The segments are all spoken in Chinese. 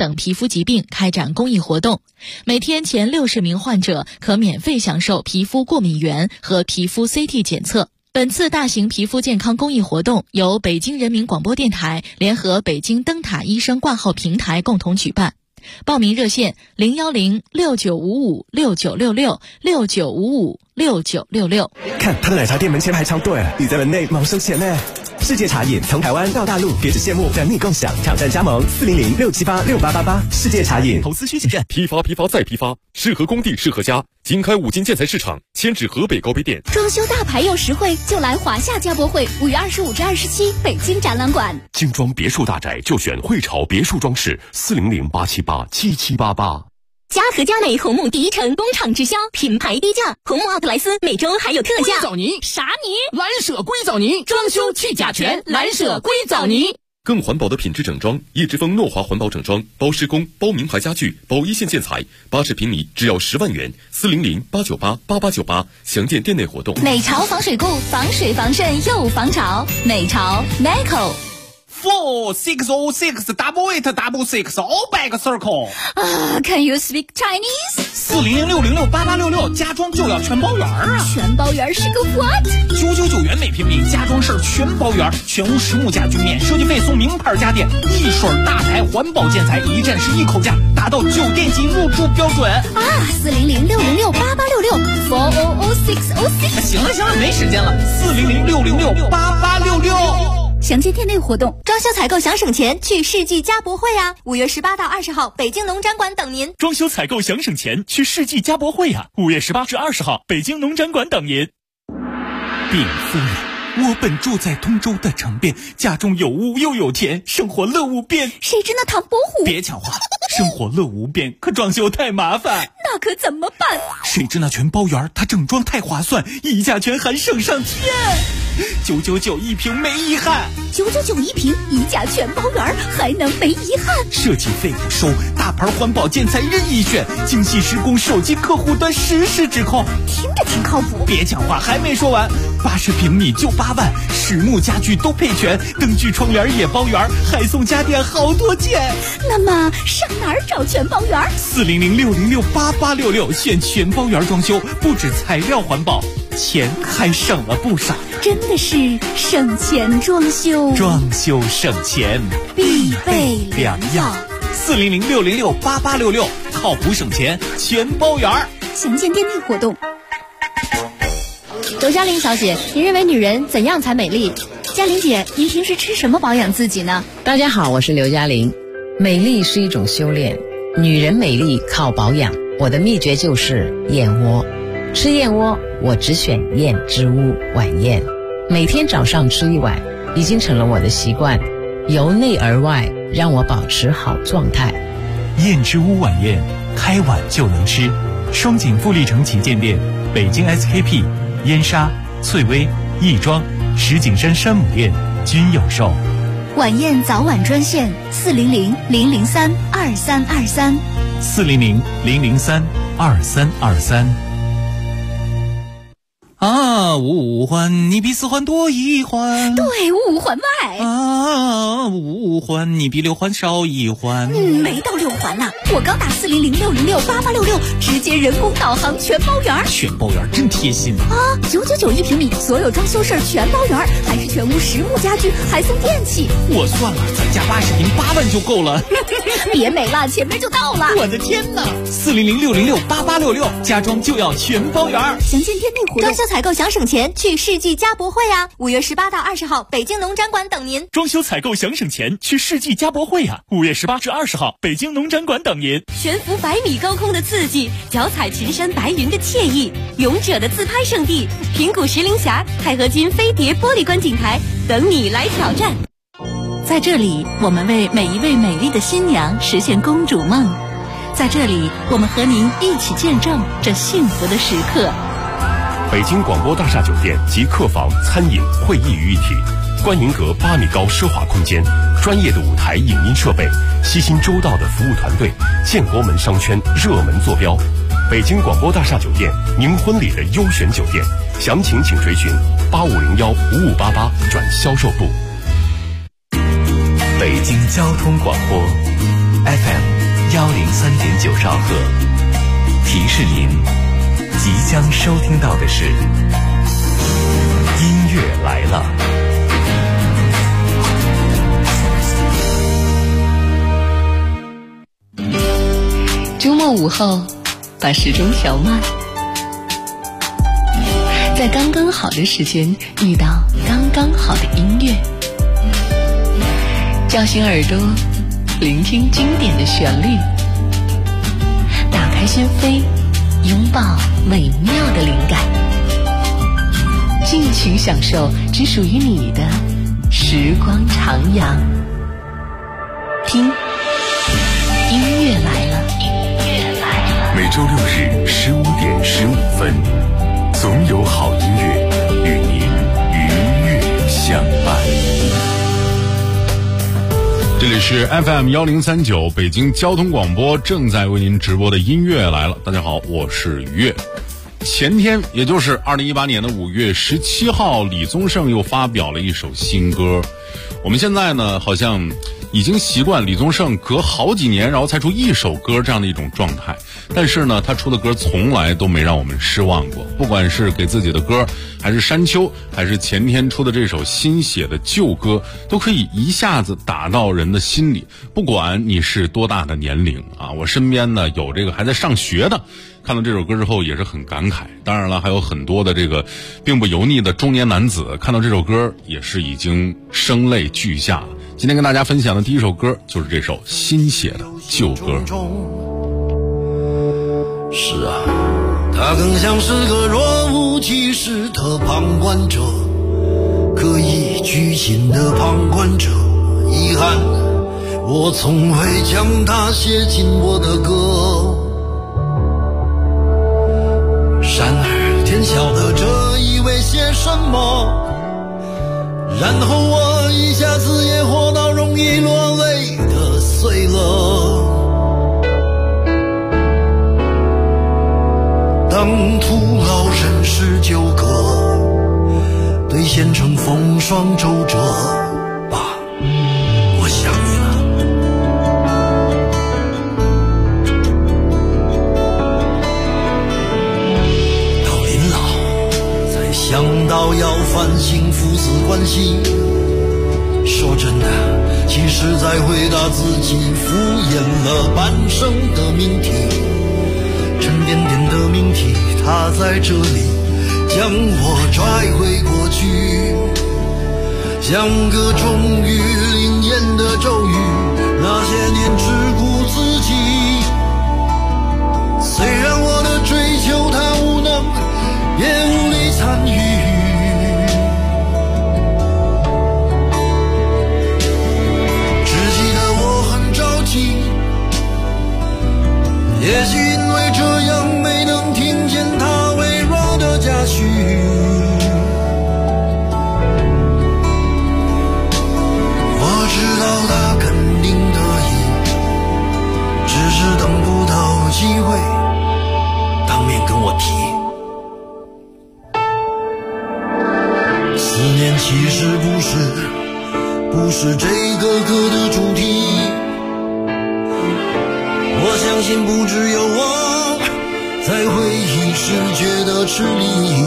等皮肤疾病开展公益活动，每天前60名患者可免费享受皮肤过敏原和皮肤 CT 检测。本次大型皮肤健康公益活动由北京人民广播电台联合北京灯塔医生挂号平台共同举办。报名热线0106955696669556966。 看他的奶茶店门前排长队，你在门内忙收钱呢。世界茶饮从台湾到大陆，别只羡慕，等你共享。挑战加盟400-678-6888。世界茶饮。 投资需谨慎。批发再批发，适合工地适合家。经开5金建材市场，迁至河北高碑店。 装修大牌又实惠，就来华夏家博会，5月25至27，北京展览馆。 精装别墅大宅就选汇潮别墅装饰，400-878-7788。 嘉和佳美红木第一城工厂直销，品牌低价，红木奥特莱斯每周还有特价。 硅藻泥啥泥？ 蓝舍硅藻泥，装修去甲醛，蓝舍硅藻泥。 更环保的品质整装，叶之峰诺华环保整装，包施工，包名牌家具，包一线建材，80平米只要10万元，400-898-8898，详见店内活动。 美潮防水固，防水防渗又防潮，美潮 Meco。 4606888 all back circle。 Can you speak Chinese？ 400-606-8866，家装就要全包圆啊！ 全包圆是个 what ？999元每平米，家装事全包圆，全屋实木家具免设计费送名牌家电，一水大牌环保建材，一站式一口价，达到酒店级入住标准啊 ！400-606-8866，400-606。 行了，没时间了，400-606-8866。 详见店内活动。装修采购想省钱，去世纪家博会啊！5月18到20号，北京农展馆等您。 装修采购想省钱，去世纪家博会啊！5月18至20号，北京农展馆等您。 禀夫人，我本住在通州的城边，家中有屋又有田，生活乐无边。 谁知那唐伯虎？ 别抢话，生活乐无边，可装修太麻烦。 那可怎么办？ 谁知那全包圆，它整装太划算，溢价权还省上天。999一平没遗憾 ，999一平，溢价全包圆，还能没遗憾？ 设计费不收，大牌环保建材任意选，精细施工，手机客户端实时指控， 听着挺靠谱。 别讲话，还没说完，80平米就8万，实木家具都配全，灯具窗帘也包圆，还送家电好多件。 那么上哪儿找全包圆 ？400-606-8866，选全包圆装修，不止材料环保，钱还省了不少。 真的是省钱装修， 装修省钱必备良药。 400-606-8866，靠谱省钱全包圆。 详见店内活动。 周嘉玲小姐，您认为女人怎样才美丽？ 嘉玲姐，您平时吃什么保养自己呢？ 大家好，我是刘嘉玲。美丽是一种修炼，女人美丽靠保养。我的秘诀就是燕窝。吃燕窝，我只选燕之屋晚宴，每天早上吃1碗，已经成了我的习惯，由内而外让我保持好状态。 燕之屋晚宴，开碗就能吃。双井富力城旗舰店、北京 SKP、燕莎、翠微、亦庄、石景山山姆店均有售。 晚宴早晚专线400-003-2323 400-003-2323。五环你比4环多1环， 对，5环外 5环你比6环少1环。 没到6环呢，我刚打400-606-8866，直接人工导航全包圆。 全包圆真贴心 ！999一平米，所有装修事儿全包圆，还是全屋实木家具，还送电器。 我算了，咱家80平8万就够了。 别美了，前面就到了。 我的天哪！400-606-8866，家装就要全包圆。 详见店内活动。装修采购想省钱，去世纪家博会啊！5月18到20号，北京农展馆等您。 装修采购想省钱，去世纪家博会啊！5月18至20号，北京农展馆等您。 悬浮100米高空的刺激，脚踩群山白云的惬意，勇者的自拍圣地，平谷石林峡钛合金飞碟玻璃观景台，等你来挑战。 在这里，我们为每一位美丽的新娘实现公主梦。在这里，我们和您一起见证这幸福的时刻。 北京广播大厦酒店集客房、餐饮、会议于一体，观云阁8米高奢华空间，专业的舞台影音设备，悉心周到的服务团队，建国门商圈热门坐标。北京广播大厦酒店，您婚礼的优选酒店，详情请垂询8501-5588转销售部。 北京交通广播 FM 103.9兆赫。提示您，即将收听到的是音乐来了。 周末午后，把时钟调慢，在刚刚好的时间遇到刚刚好的音乐，叫醒耳朵，聆听经典的旋律，打开心扉，拥抱美妙的灵感，尽情享受只属于你的时光徜徉。听，音乐来了。 每周6日15点15分，总有好音乐与您愉悦相伴。 这里是 FM1039 北京交通广播正在为您直播的音乐来了。大家好，我是于悦。前天，也就是2018年的5月17号，李宗盛又发表了一首新歌。我们现在呢，好像已经习惯李宗盛隔好几年然后才出一首歌这样的一种状态，但是呢，他出的歌从来都没让我们失望过。不管是给自己的歌，还是山丘，还是前天出的这首新写的旧歌，都可以一下子打到人的心里。不管你是多大的年龄啊，我身边呢有这个还在上学的，看到这首歌之后也是很感慨。当然了，还有很多的这个并不油腻的中年男子，看到这首歌也是已经声泪俱下了。今天跟大家分享的第一首歌就是这首新写的旧歌。 是啊，他更像是个若无其事的旁观者，刻意拘谨的旁观者。遗憾，我从未将他写进我的歌。然而天晓得这意味些什么，然后我一下子也活到容易落泪的岁了。当徒劳人世纠葛，兑现成风霜周折，爸，我想你了。到临老才想到要反省父子关系，说真的，其实在回答自己敷衍了半生的命题，沉甸甸的命题，它在这里将我拽回过去，像个终于灵验的咒语。那些年只顾自己，虽然我的追求它无能，也无力参与。也许因为这样没能听见他微弱的嘉许，我知道他肯定得意，只是等不到机会当面跟我提。思念其实不是这个歌的主题，我相信不只有我在回忆时觉得吃力。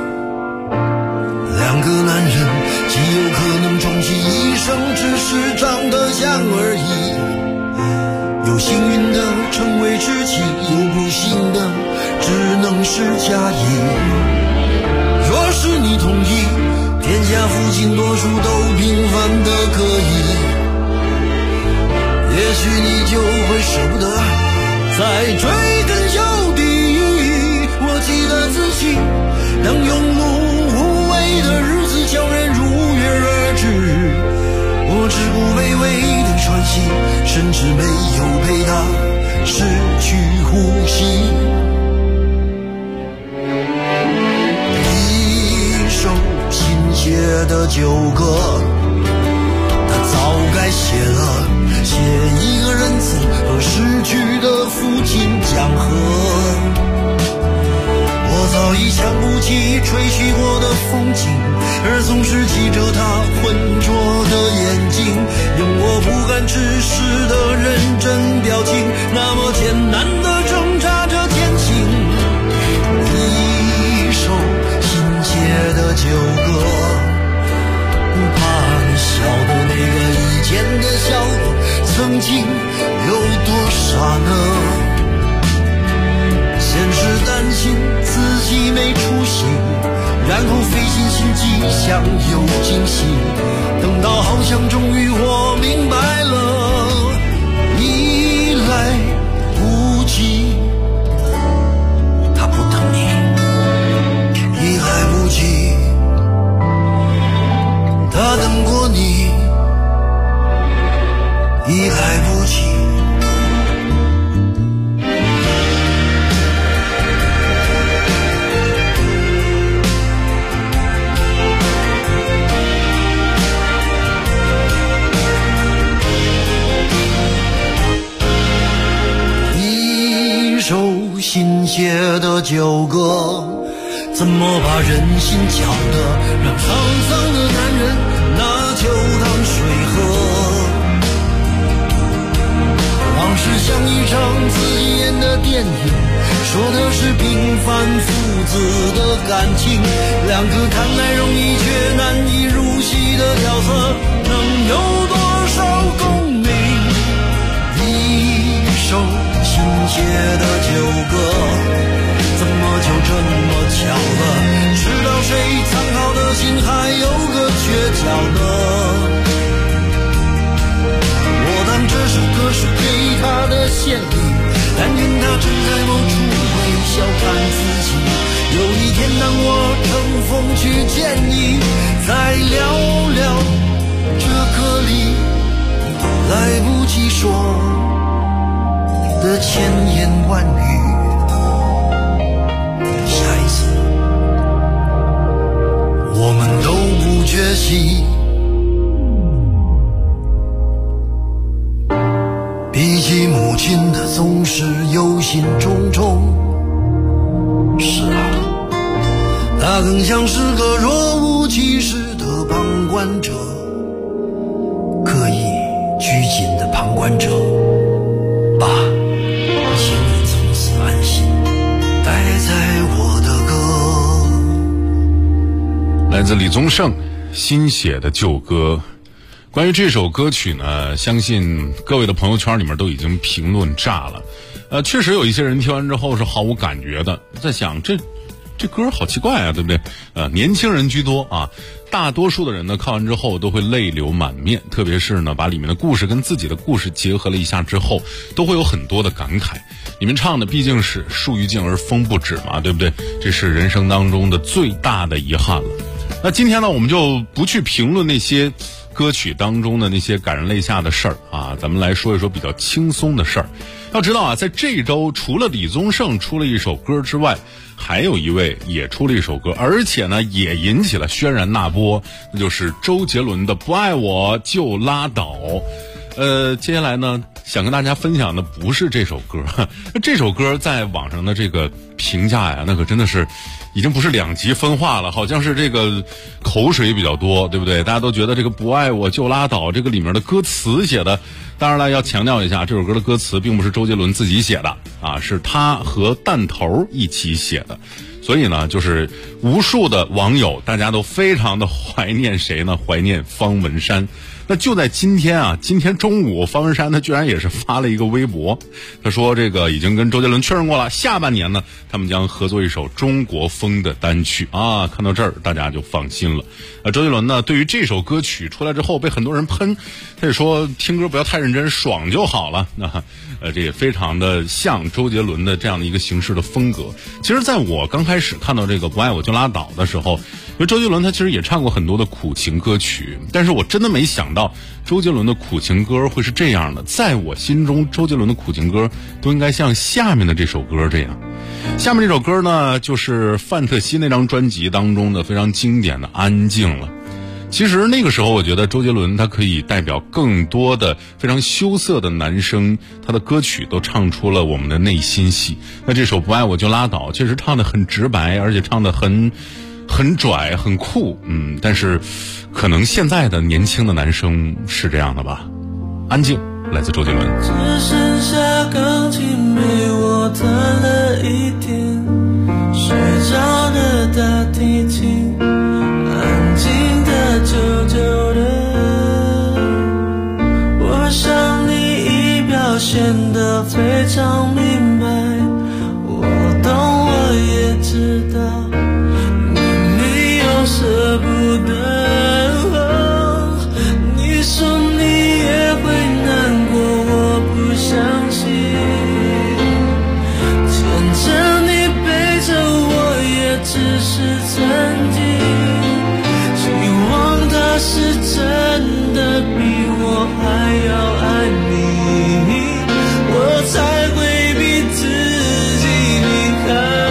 两个男人极有可能终其一生只是长得像而已，有幸运的成为知己，有不幸的只能是假意。若是你同意，天下父亲多数都平凡的可以，也许你就会舍不得再追根究底。我记得自己当庸碌无为的日子悄然如约而至，我只顾微微的喘息，甚至没有陪他失去呼吸。一首新写的旧歌，他早该写了，写一个仁慈和逝去的父亲讲和。我早已想不起吹嘘过的风景，而总是记着他浑浊的眼睛，用我不敢直视的认真表情，那么然后费尽心机想有惊喜，等到好像终于我明白了，已来不及，他不等你，已来不及，他等过你，已来不及。新写的旧歌，怎么把人心搅得让沧桑的男人拿酒当水喝？往事像一场自己演的电影，说的是平凡父子的感情，两个看来容易却难以入戏的角色，能有多少共鸣？一首新写的旧歌，怎么就这么巧了？知道谁藏好的心还有个缺角呢？我当这首歌是给他的献礼，但愿他正在某处微笑看自己。有一天当我乘风去见你，再聊聊这歌里来不及说的千言万语，下一次我们都不缺席。比起母亲的总是忧心忡忡，是啊，他更像是个若无其事的旁观者，刻意拘谨的旁观者。爸，请你从此安心，待在我的歌。 来自李宗盛新写的旧歌。关于这首歌曲呢，相信各位的朋友圈里面都已经评论炸了。确实有一些人听完之后是毫无感觉的，在想这歌好奇怪啊，对不对？年轻人居多啊，大多数的人呢看完之后都会泪流满面，特别是呢把里面的故事跟自己的故事结合了一下之后，都会有很多的感慨。你们唱的毕竟是树欲静而风不止嘛，对不对？这是人生当中的最大的遗憾了。那今天呢，我们就不去评论那些歌曲当中的那些感人泪下的事儿啊，咱们来说一说比较轻松的事儿。要知道啊，在这周除了李宗盛出了一首歌之外，还有一位也出了一首歌，而且呢也引起了轩然大波，那就是周杰伦的《不爱我就拉倒》。接下来呢，想跟大家分享的不是这首歌，这首歌在网上的这个评价呀，那可真的是已经不是两极分化了，好像是这个口水比较多，对不对？大家都觉得这个不爱我就拉倒这个里面的歌词写的，当然了，要强调一下，这首歌的歌词并不是周杰伦自己写的啊，是他和弹头一起写的。所以呢，就是无数的网友大家都非常的怀念谁呢？怀念方文山。那就在今天啊，今天中午，方文山他居然也是发了一个微博，他说这个已经跟周杰伦确认过了，下半年呢，他们将合作一首中国风的单曲啊。看到这儿，大家就放心了。周杰伦呢，对于这首歌曲出来之后被很多人喷，他也说听歌不要太认真，爽就好了。那这也非常的像周杰伦的这样的一个形式的风格。其实在我刚开始看到这个不爱我就拉倒的时候，因为周杰伦他其实也唱过很多的苦情歌曲，但是我真的没想到周杰伦的苦情歌会是这样的。在我心中，周杰伦的苦情歌都应该像下面的这首歌这样。下面这首歌呢，就是范特西那张专辑当中的非常经典的《安静了》。其实那个时候我觉得周杰伦他可以代表更多的非常羞涩的男生，他的歌曲都唱出了我们的内心戏。那这首不爱我就拉倒确实唱得很直白，而且唱得很拽很酷，但是可能现在的年轻的男生是这样的吧。安静来自周杰伦。 只剩下钢琴陪我弹了一天，睡着的大提琴安静的久久的，我想你已表现得非常明白，我懂我也知道你没舍不得。你说你也会难过，我不相信。牵着你背着我也只是曾经，希望他是真的比我还要爱你，我才会逼自己离开。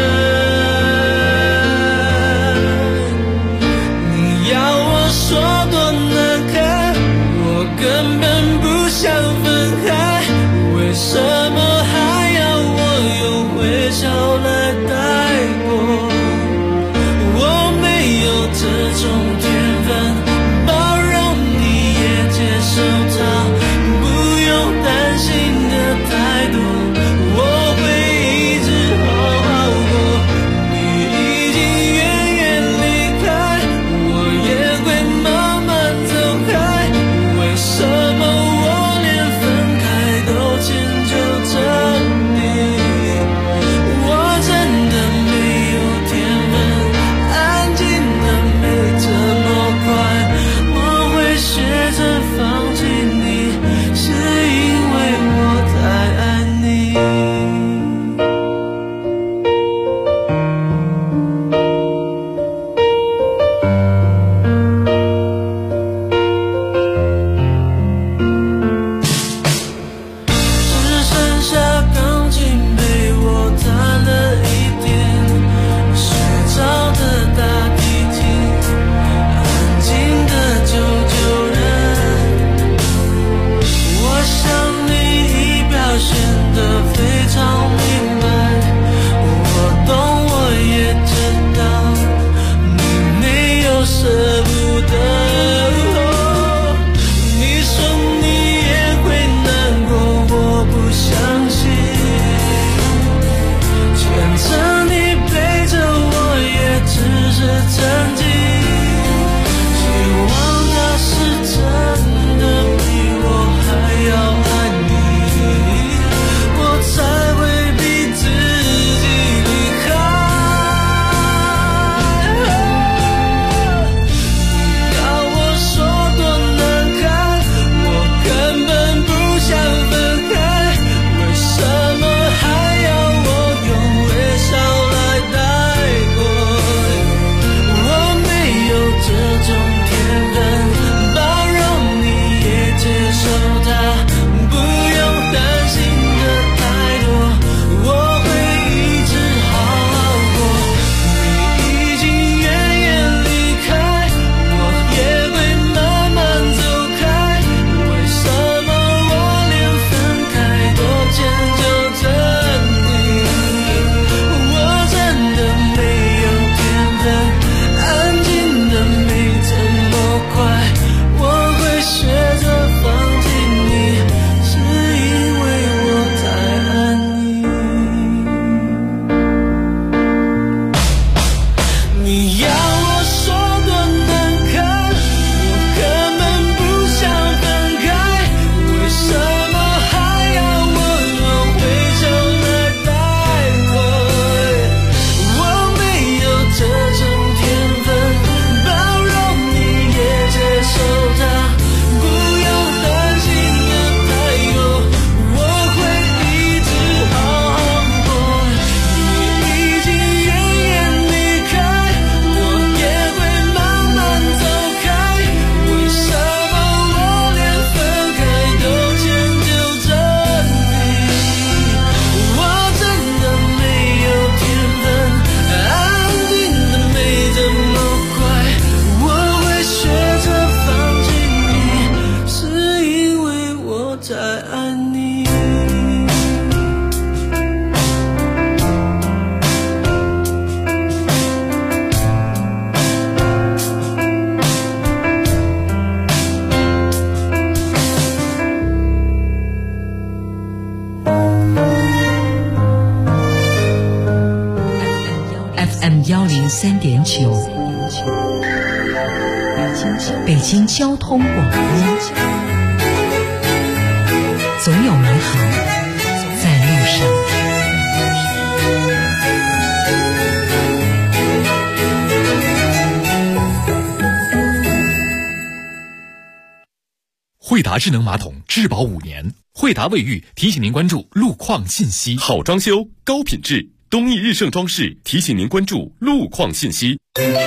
你要我说多难看，我根本不想分开，为什么还要我用微笑来带过？我没有这种天分包容你也接受它，不用担心的太多，我会一直好好过。你已经远远离开，我也会慢慢走开，为什么我连分开都迁就着你？我真的没有天分，安静的没这么快，我会学着放弃你，是因为我太爱你。只剩下钢琴陪我弹了一点，睡着的大提琴，安静的久久人。我想你已表现得非常明白，我懂我也知道，你没有舍不得。你说你也会难过，我不相信。牵着你背着我也只是曾经，希望他是真的比我还要爱你，我才会逼自己离开。你要我说多难看，我根本不想分开，为什么还要我用微笑来带过？我没有这种天分包容你也接受它，不用担心的太多，我会一直好好过。你已经远远离开，我也会慢慢走开，为什么我连分开都迁就着你？我真的没有天分，安静的没这么快，我会学着放弃你，是因为我太爱你。你要我说多难看，我根本不想分开，为什么还要我用微笑来带过？我没有这种天分包容你也接受它，不用担心的太多，我会一直好好过。你已经远远离开，我也会慢慢走开，为什么我连分开都迁就着你？我真的没有天分，安静的没这么快，我会学着放弃你，是因为我太爱你。 FM 103.9，北京交通广播，总有美好在路上。 惠达智能马桶质保5年。惠达卫浴提醒您关注路况信息。 好装修，高品质，东义日盛装饰提醒您关注路况信息。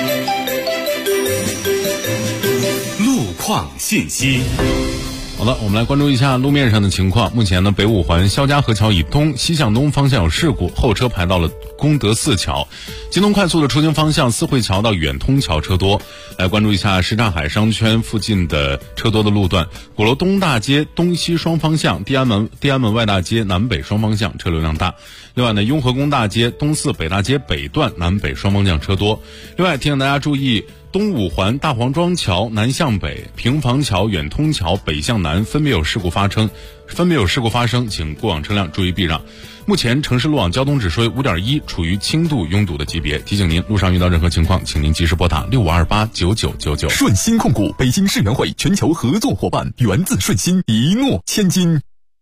路况信息。 好的，我们来关注一下路面上的情况。目前呢，北五环肖家河桥以东西向东方向有事故，后车排到了功德寺桥。京东快速的出行方向，四惠桥到远通桥车多。来关注一下什刹海商圈附近的车多的路段，鼓楼东大街东西双方向，地安门外大街南北双方向车流量大。另外呢，雍和宫大街东四北大街北段南北双方向车多。另外提醒大家注意，东五环大黄庄桥南向北、平房桥、远通桥北向南分别有事故发生，请过往车辆注意避让。目前城市路网交通指数为5.1，处于轻度拥堵的级别。提醒您，路上遇到任何情况，请您及时拨打65289999。 顺鑫控股，北京世园会全球合作伙伴，源自顺鑫，一诺千金。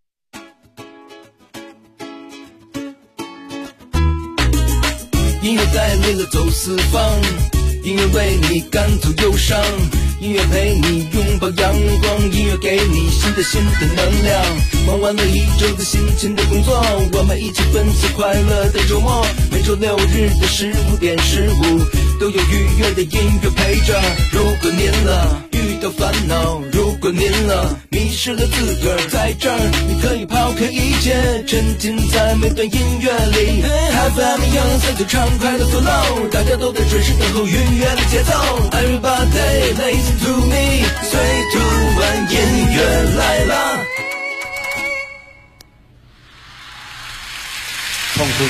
音乐带领了走四方，音乐为你赶走忧伤，音乐陪你拥抱阳光，音乐给你新的能量。忙完了一周的辛勤的工作，我们一起奔赴快乐的周末。每周6日的15点15，都有愉悦的音乐陪着。如果您遇到烦恼，如果您迷失了自个儿，在这儿你可以抛开一切，沉浸在每段音乐里。FM 103就畅快的 flow， 大家都在准时等候音乐的节奏。Everybody listen to me， 最突然音乐来了。 痛哭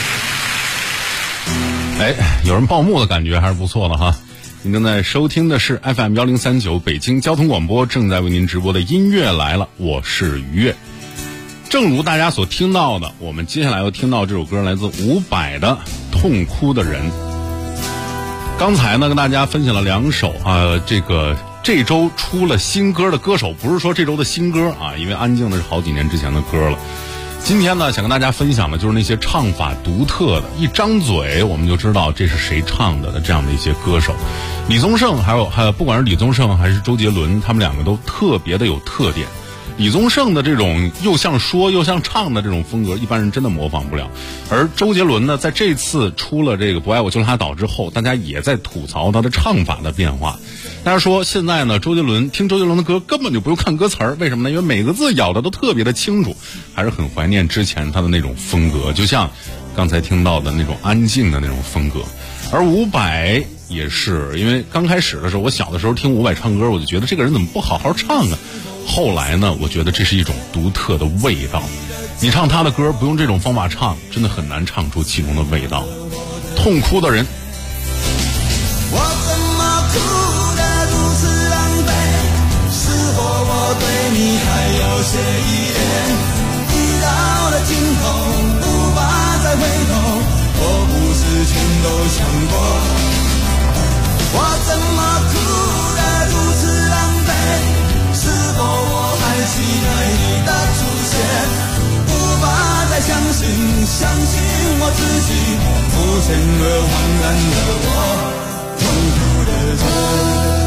的人，有人报幕的感觉还是不错的哈。您正在收听的是 FM 1039北京交通广播，正在为您直播的音乐来了，我是于越。正如大家所听到的，我们接下来要听到这首歌来自伍佰的《痛哭的人》。刚才呢跟大家分享了2首这周出了新歌的歌手，不是说这周的新歌啊，因为安静的是好几年之前的歌了。今天呢想跟大家分享的就是那些唱法独特的，一张嘴我们就知道这是谁唱的这样的一些歌手。李宗盛还有不管是李宗盛还是周杰伦，他们2个都特别的有特点。李宗盛的这种又像说又像唱的这种风格，一般人真的模仿不了。而周杰伦呢，在这次出了这个《不爱我就拉倒》之后，大家也在吐槽他的唱法的变化。大家说现在呢，听周杰伦的歌根本就不用看歌词儿，为什么呢？因为每个字咬的都特别的清楚，还是很怀念之前他的那种风格，就像刚才听到的那种安静的那种风格。而伍佰也是，因为刚开始的时候，我小的时候听伍佰唱歌，我就觉得这个人怎么不好好唱啊？后来呢，我觉得这是一种独特的味道。你唱他的歌不用这种方法唱，真的很难唱出其中的味道。痛哭的人， 我怎么哭得如此狼狈？是否我对你还有些依恋？已到了尽头，无法再回头，我不是全都想过。我怎么哭得如此狼狈？是否我还期待你的出现？无法再相信我自己，肤浅而茫然的我，痛苦的人。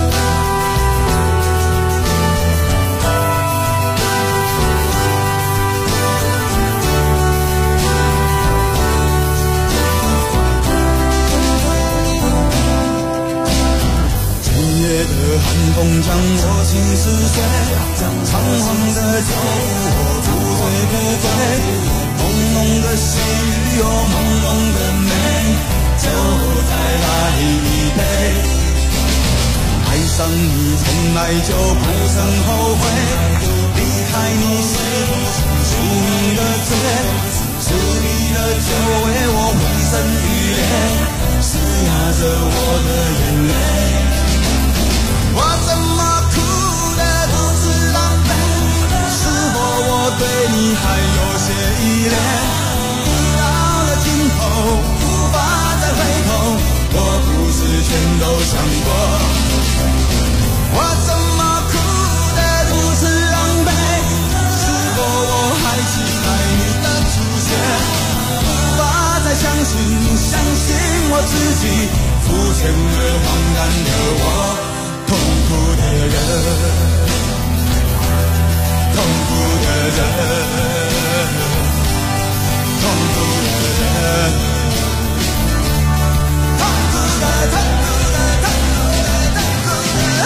夜的寒风将我心撕碎，仓皇的脚步我不醉不归，朦胧的细雨有朦胧的美，就再来一杯。爱上你从来就不曾后悔，离开你是不清楚你的罪，是你的酒为我浑身欲裂，施压着我的眼泪。我怎么哭得如此狼狈？是否我对你还有些依恋？已到了尽头，无法再回头，我不是全都想过。我怎么哭得如此狼狈？是否我还期待你的出现？无法再相信我自己，肤浅而茫然的我，痛苦的人。 苦的人，痛苦的人，痛苦的，痛苦的，痛苦的，痛苦的。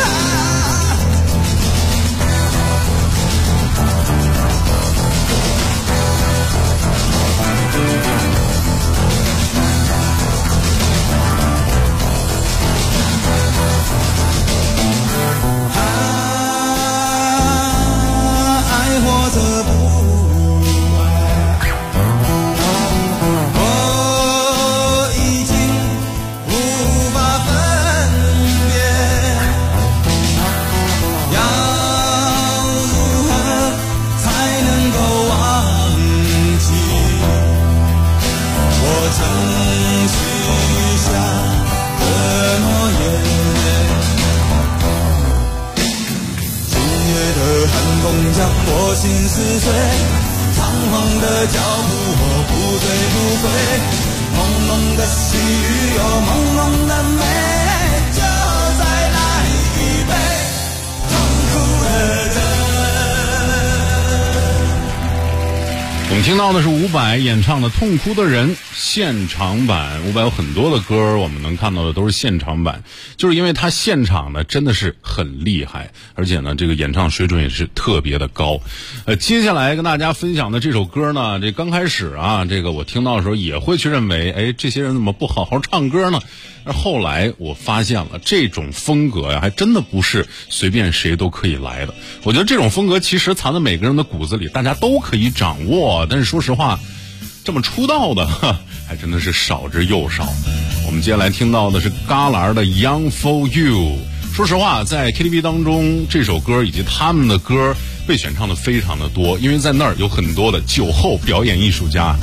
我心似水，仓皇的脚步我不醉不归，朦胧的细雨有朦胧的美，就再来一杯痛苦的人。 我们听到的是伍佰演唱的《痛哭的人》现场版。伍佰有很多的歌我们能看到的都是现场版，就是因为他现场呢真的是很厉害，而且呢这个演唱水准也是特别的高。接下来跟大家分享的这首歌呢，这刚开始啊，这个我听到的时候也会去认为，这些人怎么不好好唱歌呢？而后来我发现了，这种风格呀，还真的不是随便谁都可以来的。我觉得这种风格其实藏在每个人的骨子里，大家都可以掌握。但是说实话，这么出道的还真的是少之又少。我们接下来听到的是旮旯的 Young for You。说实话，在 KTV 当中，这首歌以及他们的歌被选唱的非常的多，因为在那儿有很多的酒后表演艺术家。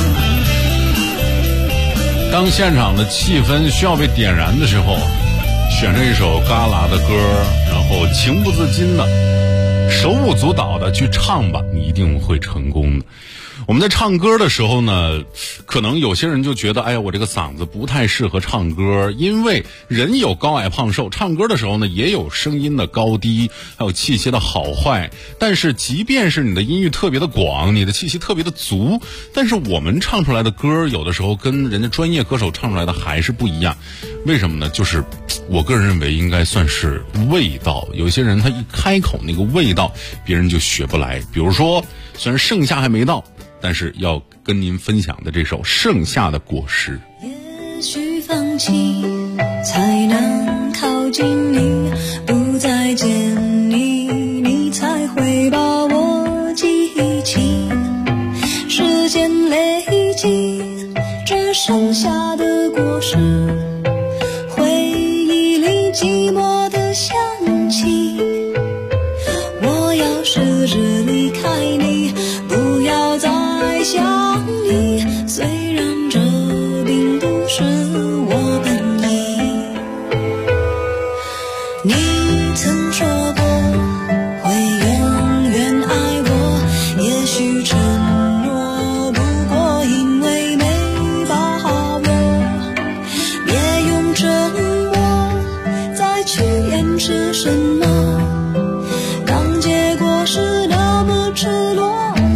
当现场的气氛需要被点燃的时候， 选这一首嘎啦的歌，然后情不自禁的手舞足蹈的去唱吧，你一定会成功的。我们在唱歌的时候呢，可能有些人就觉得，哎呀，我这个嗓子不太适合唱歌，因为人有高矮胖瘦，唱歌的时候呢，也有声音的高低，还有气息的好坏。但是即便是你的音域特别的广，你的气息特别的足，但是我们唱出来的歌有的时候跟人家专业歌手唱出来的还是不一样。为什么呢？就是我个人认为应该算是味道，有些人他一开口那个味道别人就学不来。比如说虽然盛夏还没到，但是要跟您分享的这首《盛夏的果实》。 也许放弃才能靠近你，不再见你，你才会把我记起。时间累积这盛夏的果实，回忆里寂寞的香气。我要试着离开你，不要再想你，虽然这并不是我本意。你曾说过会永远爱我，也许承诺不过因为没把握，别用沉默再去掩饰什么，当结果是那么赤裸。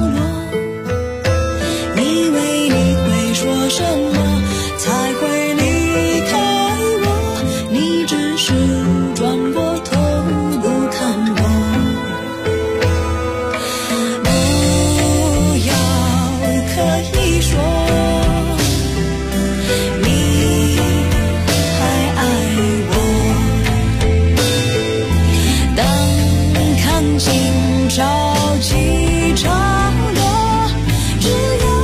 说什么才会离开我？你只是转过头不看我。不要可以说你还爱我，当看清潮起潮落，只要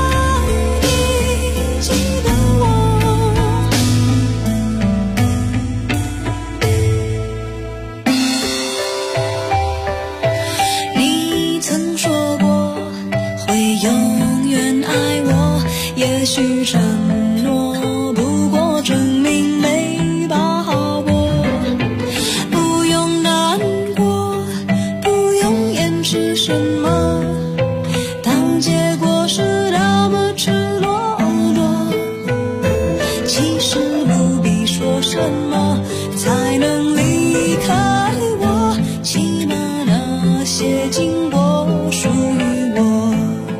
也许承诺不过证明没把握，不用难过，不用掩饰什么，当结果是那么赤裸裸。其实不必说什么才能离开我，起码那些经过属于我。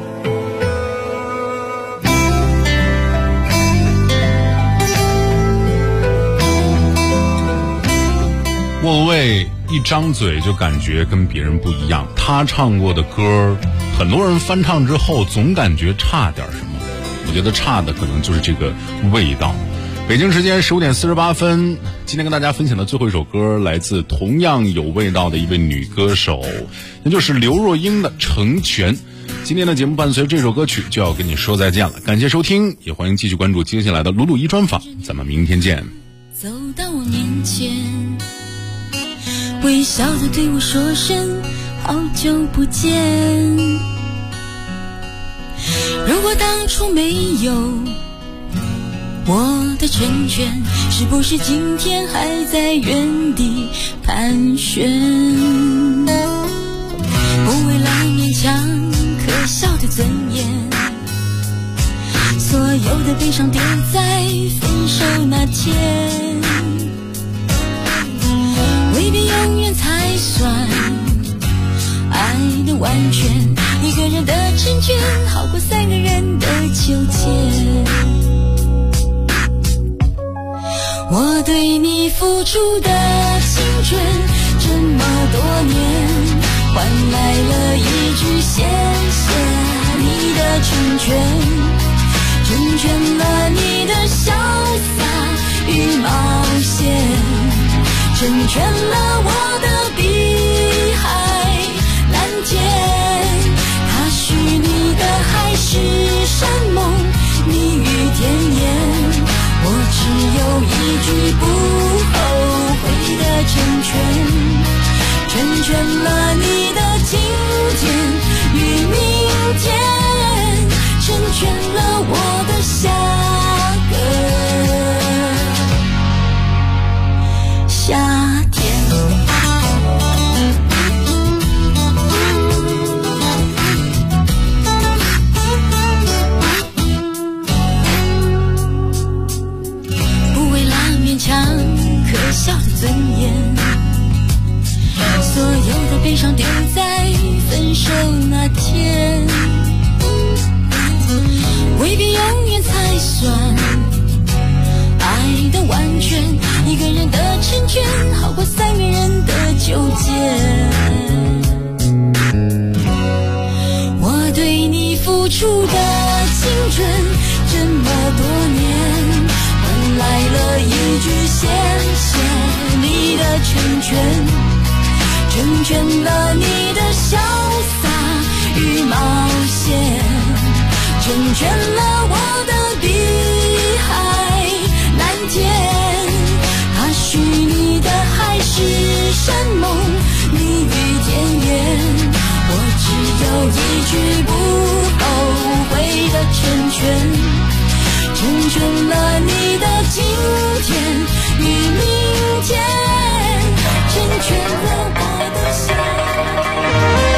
莫文蔚一张嘴就感觉跟别人不一样，他唱过的歌很多人翻唱之后总感觉差点什么，我觉得差的可能就是这个味道。北京时间15点48分，今天跟大家分享的最后一首歌来自同样有味道的一位女歌手，那就是刘若英的《成全》。今天的节目伴随这首歌曲就要跟你说再见了，感谢收听，也欢迎继续关注接下来的鲁鲁一专访，咱们明天见。 走到我面前，微笑着对我说声好久不见。如果当初没有我的成全，是不是今天还在原地盘旋？不为了勉强可笑的尊严，所有的悲伤丢在分手那天。未必永远才算爱的完全，一个人的成全好过三个人的纠结。我对你付出的青春这么多年，换来了一句谢谢你的成全，成全了你的潇洒与冒险，成全了我的碧海蓝天。它许你的海誓山盟，蜜语甜言，我只有一句不后悔的成全，成全了你的今天与明天，成全了我的下个才算爱的完全。一个人的成全，好过三个人的纠结。我对你付出的青春这么多年，换来了一句谢谢你的成全，成全了你的潇洒与冒险，成全了我的碧海蓝天。它许你的海誓山盟，蜜语甜言，我只有一句不后悔的成全，成全了你的今天与明天，成全了我的心。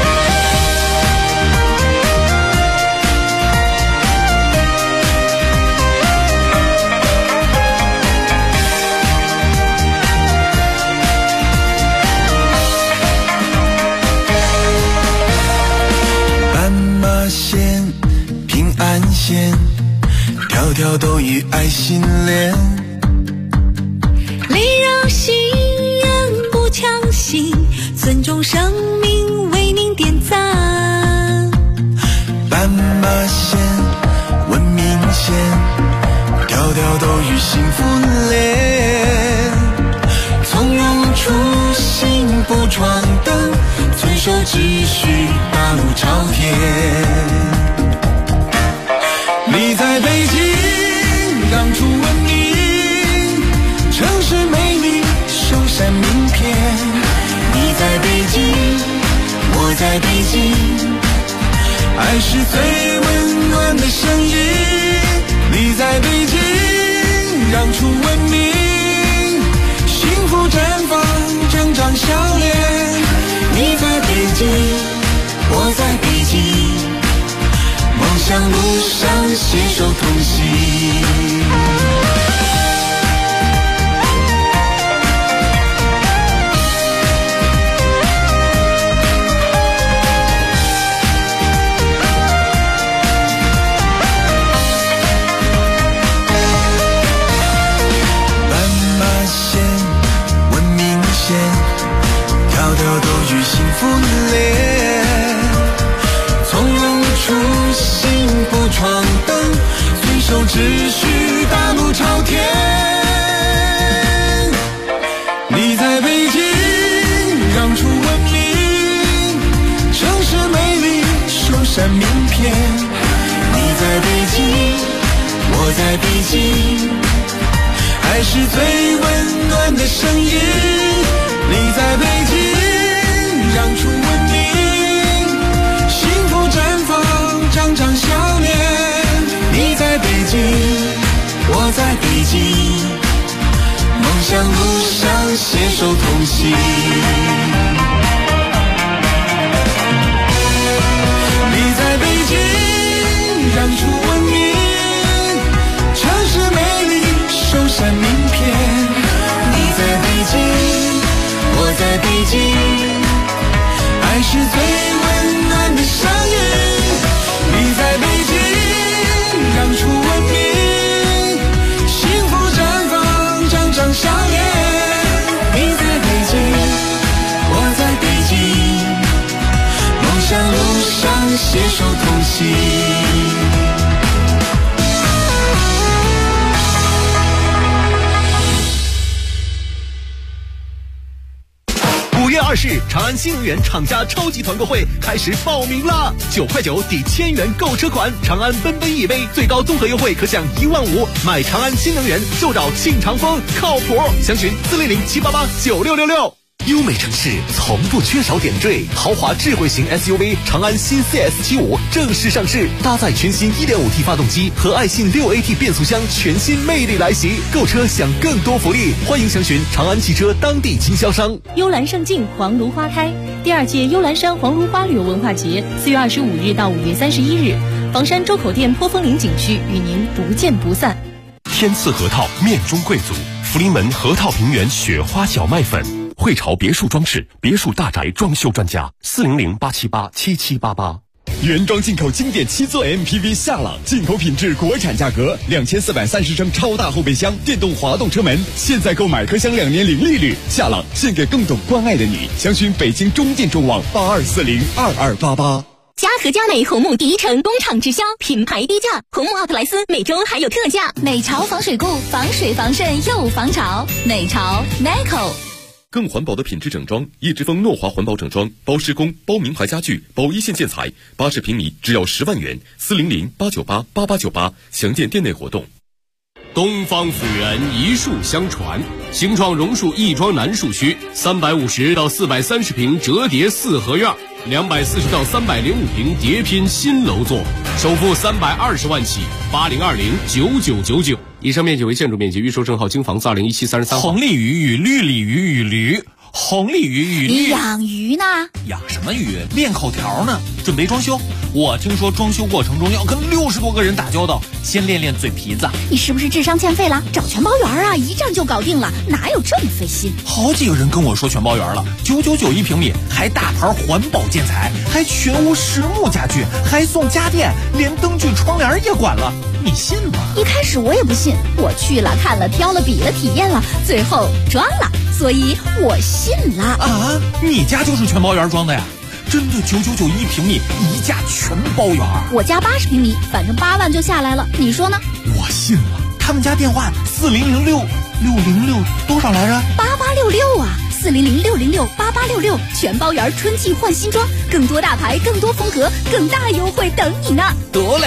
线，条条都与爱心连。 礼让心言不强行，尊重生命为您点赞。 斑马线，文明线，条条都与幸福连。从容初心不闯灯，遵守秩序，大路朝天。你在北京让出文明，城市美丽首闪名片。你在北京，我在北京，爱是最温暖的声音。你在北京让出文明，幸福绽放，张张笑脸。你在北京，我在北京，梦想路上携手同行。斑马线，文明线，条条都与幸福连。从容初心不闯灯，遵守秩序，大路朝天。你在北京让出文明，城市美丽首闪名片。你在北京，我在北京，爱是最温暖的声音。你在北京让出文明，幸福绽放，张张笑脸。你在北京，我在北京，梦想路上携手同行。你在北京让出文明，城市美丽首闪名片。你在北京，我在北京，爱是最温暖的声音。你在北京让出文明，幸福绽放，张张笑脸。你在北京，我在北京，梦想路上携手同行。 5月20日，长安新能源厂家超级团购会开始报名啦！9块9抵1000元购车款，长安奔奔 EV 最高综合优惠可享15000，买长安新能源就找庆长风，靠谱！详询400-788-9666。优美城市从不缺少点缀，豪华智慧型 SUV 长安新 CS75 正式上市，搭载全新 1.5T 发动机和爱信 6AT 变速箱，全新魅力来袭。购车享更多福利，欢迎详询长安汽车当地经销商。 幽兰胜境，黄芦花开。第2届幽兰山黄芦花旅游文化节4月25日到5月31日，房山周口店坡峰岭景区与您不见不散。 天赐核桃面中贵族，福临门核桃平原雪花小麦粉。汇潮别墅装饰，别墅大宅装修专家，400-878-7788。 原装进口经典7座 MPV 夏朗，进口品质，国产价格，2430升超大后备箱，电动滑动车门，现在购买可享2年零利率。夏朗献给更懂关爱的你，详询北京中电中网82402288。 嘉禾佳美红木第一城工厂直销，品牌低价，红木奥特莱斯每周还有特价。 美潮防水固，防水防渗又防潮。美潮 Neco。 更环保的品质整装，叶之峰诺华环保整装，包施工，包名牌家具，包一线建材，80平米只要10万元，400-898-8898，详见店内活动。 东方辅仁一树相传，兴创榕树亦庄南树区350到430平折叠4合院，240到305平叠拼新楼座，首付320万起，80209999。以上面积为建筑面积，预售证号京房子2017 33号。 红鲤鱼与绿鲤鱼与驴，红鲤鱼与绿。 你养鱼呢？ 养什么鱼？练口条呢，准备装修。我听说装修过程中要跟60多个人打交道，先练练嘴皮子。 你是不是智商欠费了？找全包圆啊，一站就搞定了，哪有这么费心？ 好几个人跟我说全包圆了，999平米，还大牌环保建材，还全屋实木家具，还送家电，连灯具窗帘也管了，你信吗？ 一开始我也不信，我去了看了挑了比了体验了，最后装了，所以我信了。 啊，你家就是全包圆装的呀？真的9991平米，一价全包圆。 我家80平米，反正8万就下来了，你说呢？ 我信了。他们家电话4006多少来着 ？8866啊，4006068866，全包圆，春季换新装，更多大牌，更多风格，更大优惠等你呢。 得嘞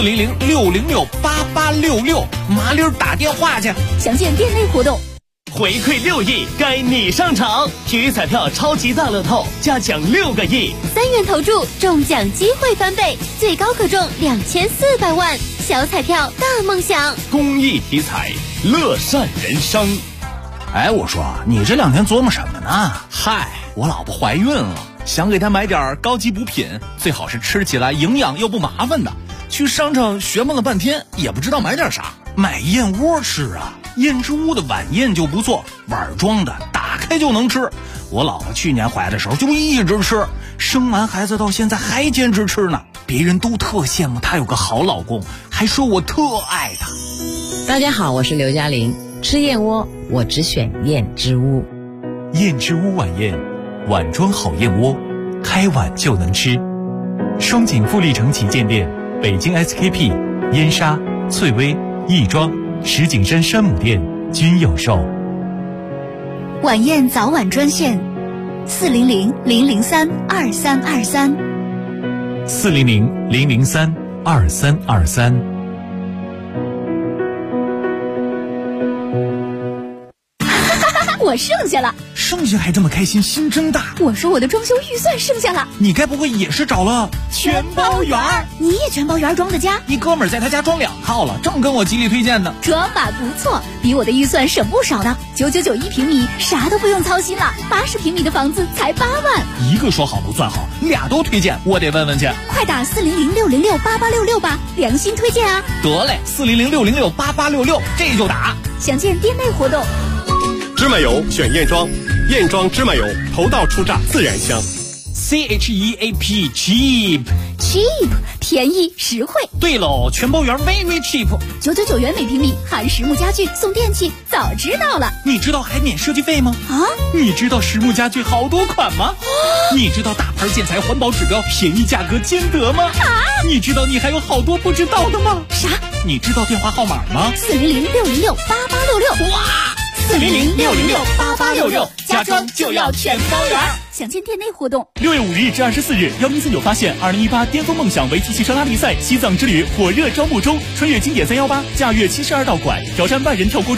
，4006068866，麻溜打电话去。 详见店内活动。 回馈6亿，该你上场！体育彩票超级大乐透，加奖6个亿 ，3元投注，中奖机会翻倍，最高可中2400万。小彩票大梦想， 公益体彩，乐善人生。 哎，我说你这2天琢磨什么呢？嗨，我老婆怀孕了，想给她买点高级补品，最好是吃起来营养又不麻烦的。去商场学问了半天，也不知道买点啥，买燕窝吃啊。燕之屋的晚宴就不错，碗装的，打开就能吃。我老婆去年怀的时候就一直吃，生完孩子到现在还坚持吃呢。别人都特羡慕她有个好老公，还说我特爱她。 大家好，我是刘嘉玲。吃燕窝，我只选燕之屋。 燕之屋晚宴，碗装好燕窝，开碗就能吃。双井富力城旗舰店，北京 SKP、燕莎、翠微、亦庄、石景山山姆店均有售。 晚宴早晚专线：400-003-2323。 400-003-2323。 我剩下了， 剩下还这么开心，心真大。 我说我的装修预算剩下了， 你该不会也是找了全包圆？ 你也全包圆装的家？ 一哥们儿在他家装2套了，正跟我极力推荐呢。 装法不错，比我的预算省不少呢。9991平米，啥都不用操心了。80平米的房子才8万。 一个说好不算好，俩都推荐，我得问问去。 快打400-606-8866吧，良心推荐啊！ 得嘞，400-606-8866，这就打。 详见店内活动。 芝麻油选燕庄，燕庄芝麻油头道出榨自然香。 CHEAP cheap 便宜实惠。 对喽，全包圆 very cheap， 999元每平米，含实木家具送电器，早知道了。 你知道还免设计费吗？ 啊？ 你知道实木家具好多款吗？你知道大牌建材环保指标便宜价格兼得吗？ 啊？ 你知道你还有好多不知道的吗？ 啥？ 你知道电话号码吗 ？400-606-8866。 哇 ！400-606-8866，家装就要全包圆。详见店内活动。 6月5日至24日，1049发现2018巅峰梦想围棋汽车拉力赛西藏之旅火热招募中，穿越经典318，驾驭72道馆，挑战万人跳锅。